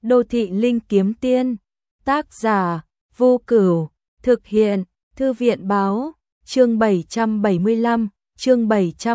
Đô thị linh kiếm tiên, tác giả, Vô Cửu, thực hiện, Thư viện báo, chương 775, chương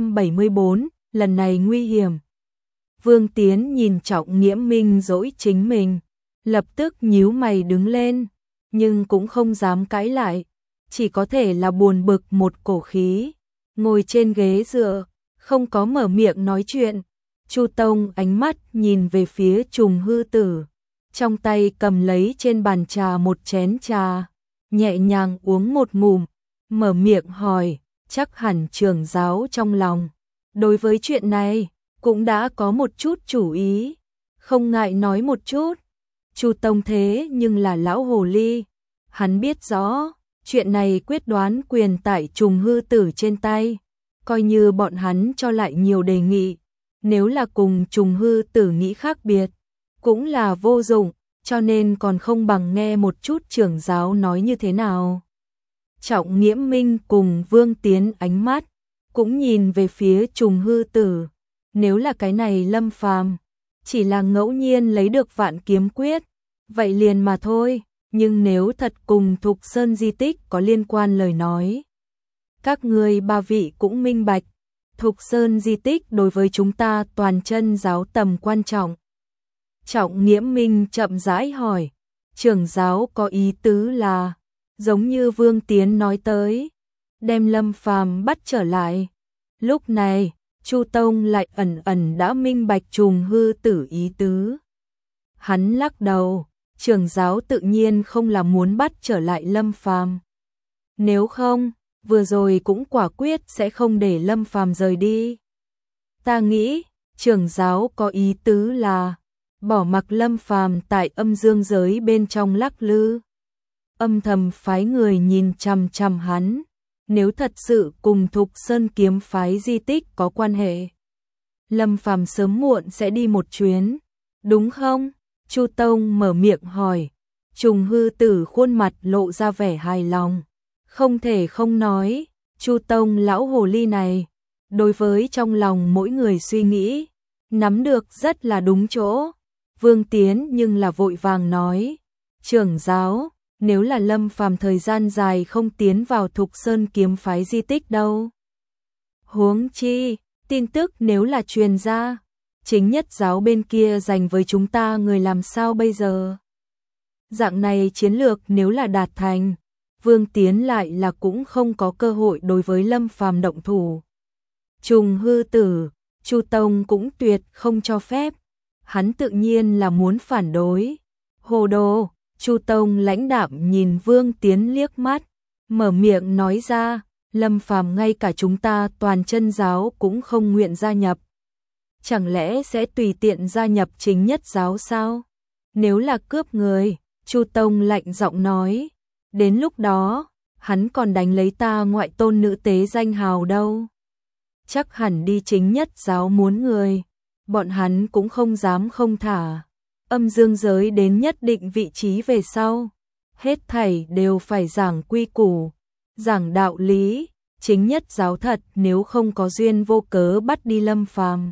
774, lần này nguy hiểm. Vương Tiến nhìn Trọng Nghiễm Minh dỗi chính mình, lập tức nhíu mày đứng lên, nhưng cũng không dám cãi lại, chỉ có thể là buồn bực một cổ khí, ngồi trên ghế dựa, không có mở miệng nói chuyện. Chu Tông ánh mắt nhìn về phía Trùng Hư Tử, trong tay cầm lấy trên bàn trà một chén trà, nhẹ nhàng uống một ngụm, mở miệng hỏi, chắc hẳn trưởng giáo trong lòng đối với chuyện này cũng đã có một chút chủ ý, không ngại nói một chút. Chu Tông thế nhưng là lão hồ ly, hắn biết rõ, chuyện này quyết đoán quyền tại Trùng Hư Tử trên tay, coi như bọn hắn cho lại nhiều đề nghị, nếu là cùng Trùng Hư Tử nghĩ khác biệt, cũng là vô dụng, cho nên còn không bằng nghe một chút trưởng giáo nói như thế nào. Trọng Nghiễm Minh cùng Vương Tiến ánh mắt cũng nhìn về phía Trùng Hư Tử, nếu là cái này Lâm Phàm chỉ là ngẫu nhiên lấy được Vạn Kiếm Quyết, vậy liền mà thôi, nhưng nếu thật cùng Thục Sơn di tích có liên quan lời nói, các ngươi ba vị cũng minh bạch, Thục Sơn di tích đối với chúng ta toàn chân giáo tầm quan trọng. Trọng Nghiễm Minh chậm rãi hỏi, trưởng giáo có ý tứ là, giống như Vương Tiến nói tới, đem Lâm Phàm bắt trở lại. Lúc này, Chu Tông lại ẩn ẩn đã minh bạch Trùng Hư Tử ý tứ. Hắn lắc đầu, trưởng giáo tự nhiên không là muốn bắt trở lại Lâm Phàm. Nếu không, vừa rồi cũng quả quyết sẽ không để Lâm Phàm rời đi. Ta nghĩ, trưởng giáo có ý tứ là bỏ mặc Lâm Phàm tại âm dương giới bên trong lắc lư, âm thầm phái người nhìn chằm chằm hắn, nếu thật sự cùng Thục Sơn kiếm phái di tích có quan hệ, Lâm Phàm sớm muộn sẽ đi một chuyến, đúng không? Chu Tông mở miệng hỏi. Trùng Hư Tử khuôn mặt lộ ra vẻ hài lòng, không thể không nói, Chu Tông lão hồ ly này, đối với trong lòng mỗi người suy nghĩ, nắm được rất là đúng chỗ. Vương Tiến nhưng là vội vàng nói, trưởng giáo, nếu là Lâm Phàm thời gian dài không tiến vào Thục Sơn kiếm phái di tích đâu. Huống chi, tin tức nếu là truyền ra, chính nhất giáo bên kia dành với chúng ta người làm sao bây giờ? Dạng này chiến lược nếu là đạt thành, Vương Tiến lại là cũng không có cơ hội đối với Lâm Phàm động thủ. Trùng Hư Tử, Chu Tông cũng tuyệt không cho phép, hắn tự nhiên là muốn phản đối. Hồ đồ, Chu Tông lãnh đạm nhìn Vương Tiến liếc mắt, mở miệng nói ra, Lâm Phàm ngay cả chúng ta toàn chân giáo cũng không nguyện gia nhập. Chẳng lẽ sẽ tùy tiện gia nhập chính nhất giáo sao? Nếu là cướp người, Chu Tông lạnh giọng nói, đến lúc đó, hắn còn đánh lấy ta ngoại tôn nữ tế danh hào đâu. Chắc hẳn đi chính nhất giáo muốn người, bọn hắn cũng không dám không thả. Âm dương giới đến nhất định vị trí về sau, hết thảy đều phải giảng quy củ, giảng đạo lý, chính nhất giáo thật nếu không có duyên vô cớ bắt đi Lâm Phàm,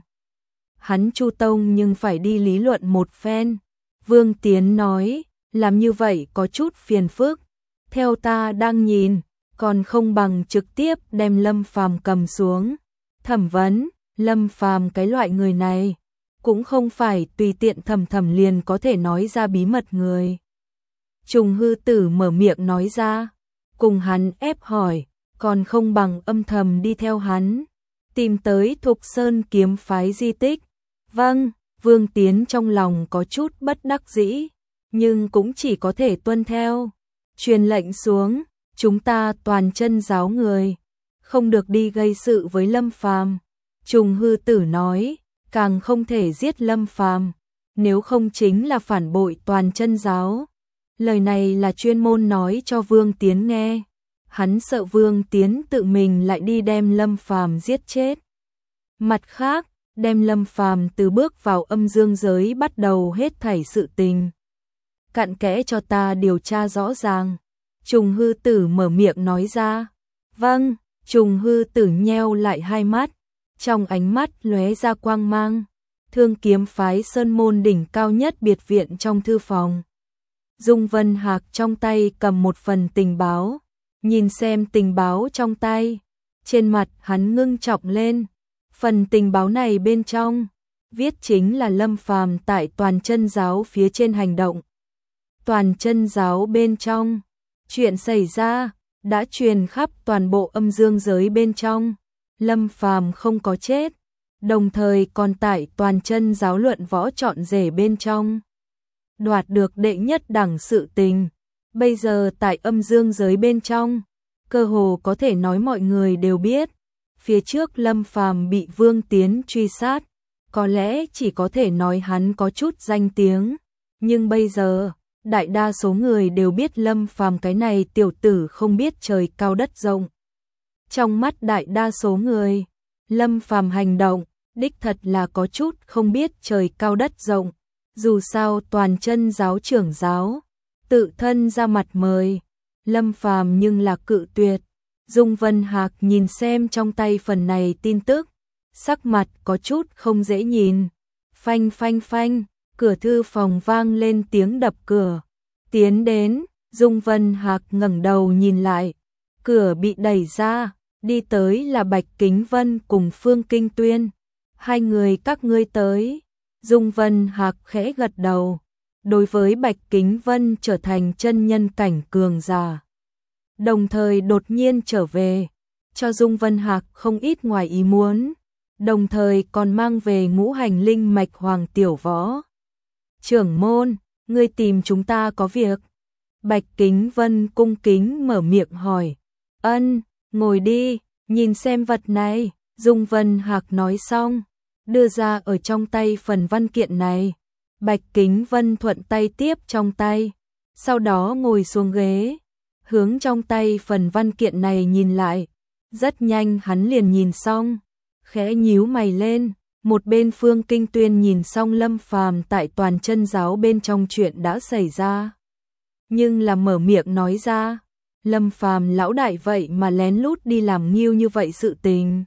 hắn Chu Tông nhưng phải đi lý luận một phen. Vương Tiến nói, làm như vậy có chút phiền phức, theo ta đang nhìn, còn không bằng trực tiếp đem Lâm Phàm cầm xuống, thẩm vấn. Lâm Phàm cái loại người này, cũng không phải tùy tiện thầm liền có thể nói ra bí mật người. Trùng Hư Tử mở miệng nói ra, cùng hắn ép hỏi, còn không bằng âm thầm đi theo hắn, tìm tới Thục Sơn kiếm phái di tích. Vâng, Vương Tiến trong lòng có chút bất đắc dĩ, nhưng cũng chỉ có thể tuân theo. Truyền lệnh xuống, chúng ta toàn chân giáo người, không được đi gây sự với Lâm Phàm. Trùng Hư Tử nói, càng không thể giết Lâm Phàm, nếu không chính là phản bội toàn chân giáo. Lời này là chuyên môn nói cho Vương Tiến nghe, hắn sợ Vương Tiến tự mình lại đi đem Lâm Phàm giết chết. Mặt khác, đem Lâm Phàm từ bước vào âm dương giới bắt đầu hết thảy sự tình, cặn kẽ cho ta điều tra rõ ràng. Trùng Hư Tử mở miệng nói ra. Vâng. Trùng Hư Tử nheo lại hai mắt, trong ánh mắt lóe ra quang mang, Thương kiếm phái sơn môn đỉnh cao nhất biệt viện trong thư phòng. Dung Vân Hạc trong tay cầm một phần tình báo, nhìn xem tình báo trong tay, trên mặt hắn ngưng trọng lên. Phần tình báo này bên trong viết chính là Lâm Phàm tại Toàn Chân giáo phía trên hành động. Toàn Chân giáo bên trong, chuyện xảy ra đã truyền khắp toàn bộ âm dương giới bên trong. Lâm Phàm không có chết, đồng thời còn tại Toàn Chân giáo luận võ chọn rể bên trong đoạt được đệ nhất đẳng sự tình. Bây giờ tại âm dương giới bên trong, cơ hồ có thể nói mọi người đều biết, phía trước Lâm Phàm bị Vương Tiến truy sát, có lẽ chỉ có thể nói hắn có chút danh tiếng, nhưng bây giờ, đại đa số người đều biết Lâm Phàm cái này tiểu tử không biết trời cao đất rộng. Trong mắt đại đa số người, Lâm Phàm hành động đích thật là có chút không biết trời cao đất rộng. Dù sao Toàn Chân giáo trưởng giáo tự thân ra mặt mời Lâm Phàm nhưng là cự tuyệt. Dung Vân Hạc nhìn xem trong tay phần này tin tức, sắc mặt có chút không dễ nhìn. Phanh phanh phanh, cửa thư phòng vang lên tiếng đập cửa. Tiến đến, Dung Vân Hạc ngẩng đầu nhìn lại, cửa bị đẩy ra, đi tới là Bạch Kính Vân cùng Phương Kinh Tuyên. Hai người các ngươi tới. Dung Vân Hạc khẽ gật đầu, đối với Bạch Kính Vân trở thành chân nhân cảnh cường giả, đồng thời đột nhiên trở về, cho Dung Vân Hạc không ít ngoài ý muốn, đồng thời còn mang về ngũ hành linh mạch Hoàng Tiểu Võ. Trưởng môn, ngươi tìm chúng ta có việc? Bạch Kính Vân cung kính mở miệng hỏi. Ân, ngồi đi, nhìn xem vật này. Dung Vân Hạc nói xong, đưa ra ở trong tay phần văn kiện này. Bạch Kính Vân thuận tay tiếp trong tay, sau đó ngồi xuống ghế, hướng trong tay phần văn kiện này nhìn lại. Rất nhanh hắn liền nhìn xong, khẽ nhíu mày lên. Một bên Phương Kinh Tuyên nhìn xong Lâm Phàm tại Toàn Chân giáo bên trong chuyện đã xảy ra, nhưng là mở miệng nói ra, Lâm Phàm lão đại vậy mà lén lút đi làm nghiêu như vậy sự tình.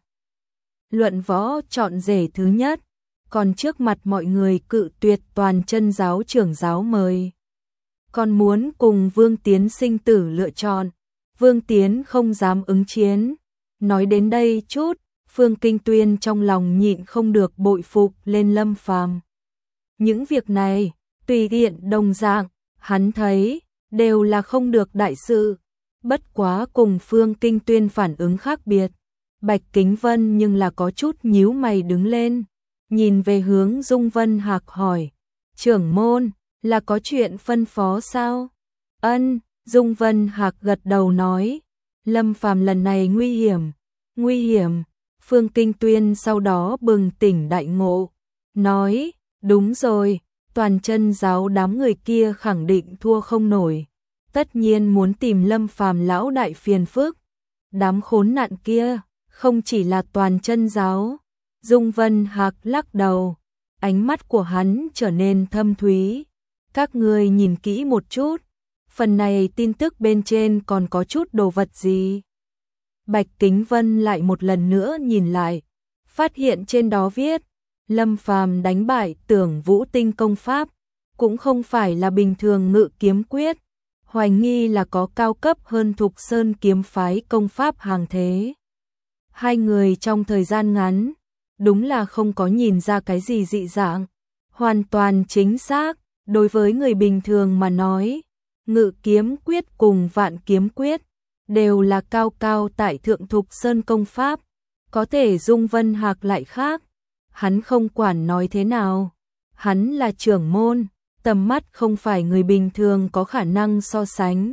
Luận võ chọn rể thứ nhất, còn trước mặt mọi người cự tuyệt Toàn Chân giáo trưởng giáo mời. Còn muốn cùng Vương Tiến sinh tử lựa chọn, Vương Tiến không dám ứng chiến. Nói đến đây chút, Phương Kinh Tuyên trong lòng nhịn không được bội phục lên Lâm Phàm. Những việc này, tùy tiện đồng dạng, hắn thấy, đều là không được đại sự. Bất quá cùng Phương Kinh Tuyên phản ứng khác biệt. Bạch Kính Vân nhưng là có chút nhíu mày đứng lên, nhìn về hướng Dung Vân Hạc hỏi, trưởng môn, là có chuyện phân phó sao? Ân, Dung Vân Hạc gật đầu nói, Lâm Phàm lần này nguy hiểm. Nguy hiểm? Phương Kinh Tuyên sau đó bừng tỉnh đại ngộ, nói, đúng rồi, Toàn Chân giáo đám người kia khẳng định thua không nổi, tất nhiên muốn tìm Lâm Phàm lão đại phiền phức. Đám khốn nạn kia, không chỉ là Toàn Chân giáo. Dung Vân Hạc lắc đầu, ánh mắt của hắn trở nên thâm thúy. Các ngươi nhìn kỹ một chút, phần này tin tức bên trên còn có chút đồ vật gì? Bạch Kính Vân lại một lần nữa nhìn lại, phát hiện trên đó viết, Lâm Phàm đánh bại Tưởng Vũ Tinh công pháp, cũng không phải là bình thường ngự kiếm quyết, hoài nghi là có cao cấp hơn Thục Sơn kiếm phái công pháp hàng thế. Hai người trong thời gian ngắn, đúng là không có nhìn ra cái gì dị dạng, hoàn toàn chính xác. Đối với người bình thường mà nói, ngự kiếm quyết cùng vạn kiếm quyết đều là cao cao tại thượng Thục Sơn công pháp, có thể Dung Vân Hạc lại khác. Hắn không quản nói thế nào, hắn là trưởng môn, tầm mắt không phải người bình thường có khả năng so sánh.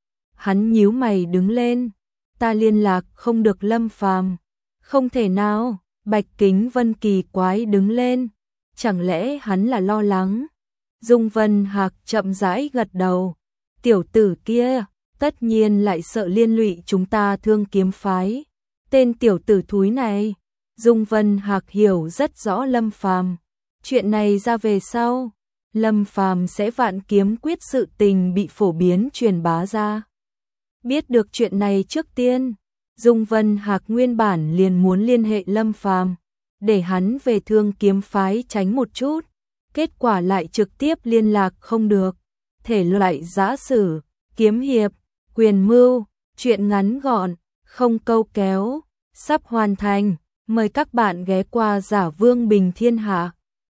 Hắn nhíu mày đứng lên, ta liên lạc không được Lâm Phàm. Không thể nào. Bạch Kính Vân kỳ quái đứng lên, chẳng lẽ hắn là lo lắng? Dung Vân Hạc chậm rãi gật đầu, tiểu tử kia tất nhiên lại sợ liên lụy chúng ta Thương kiếm phái. Tên tiểu tử thúi này, Dung Vân Hạc hiểu rất rõ Lâm Phàm. Chuyện này ra về sau, Lâm Phàm sẽ vạn kiếm quyết sự tình bị phổ biến truyền bá ra. Biết được chuyện này trước tiên, Dung Vân Hạc nguyên bản liền muốn liên hệ Lâm Phàm, để hắn về Thương Kiếm phái tránh một chút, kết quả lại trực tiếp liên lạc không được. Thể loại giã sử, kiếm hiệp, quyền mưu, truyện ngắn gọn, không câu kéo, sắp hoàn thành. Mời các bạn ghé qua Giả Vương Bình Thiên Hạ.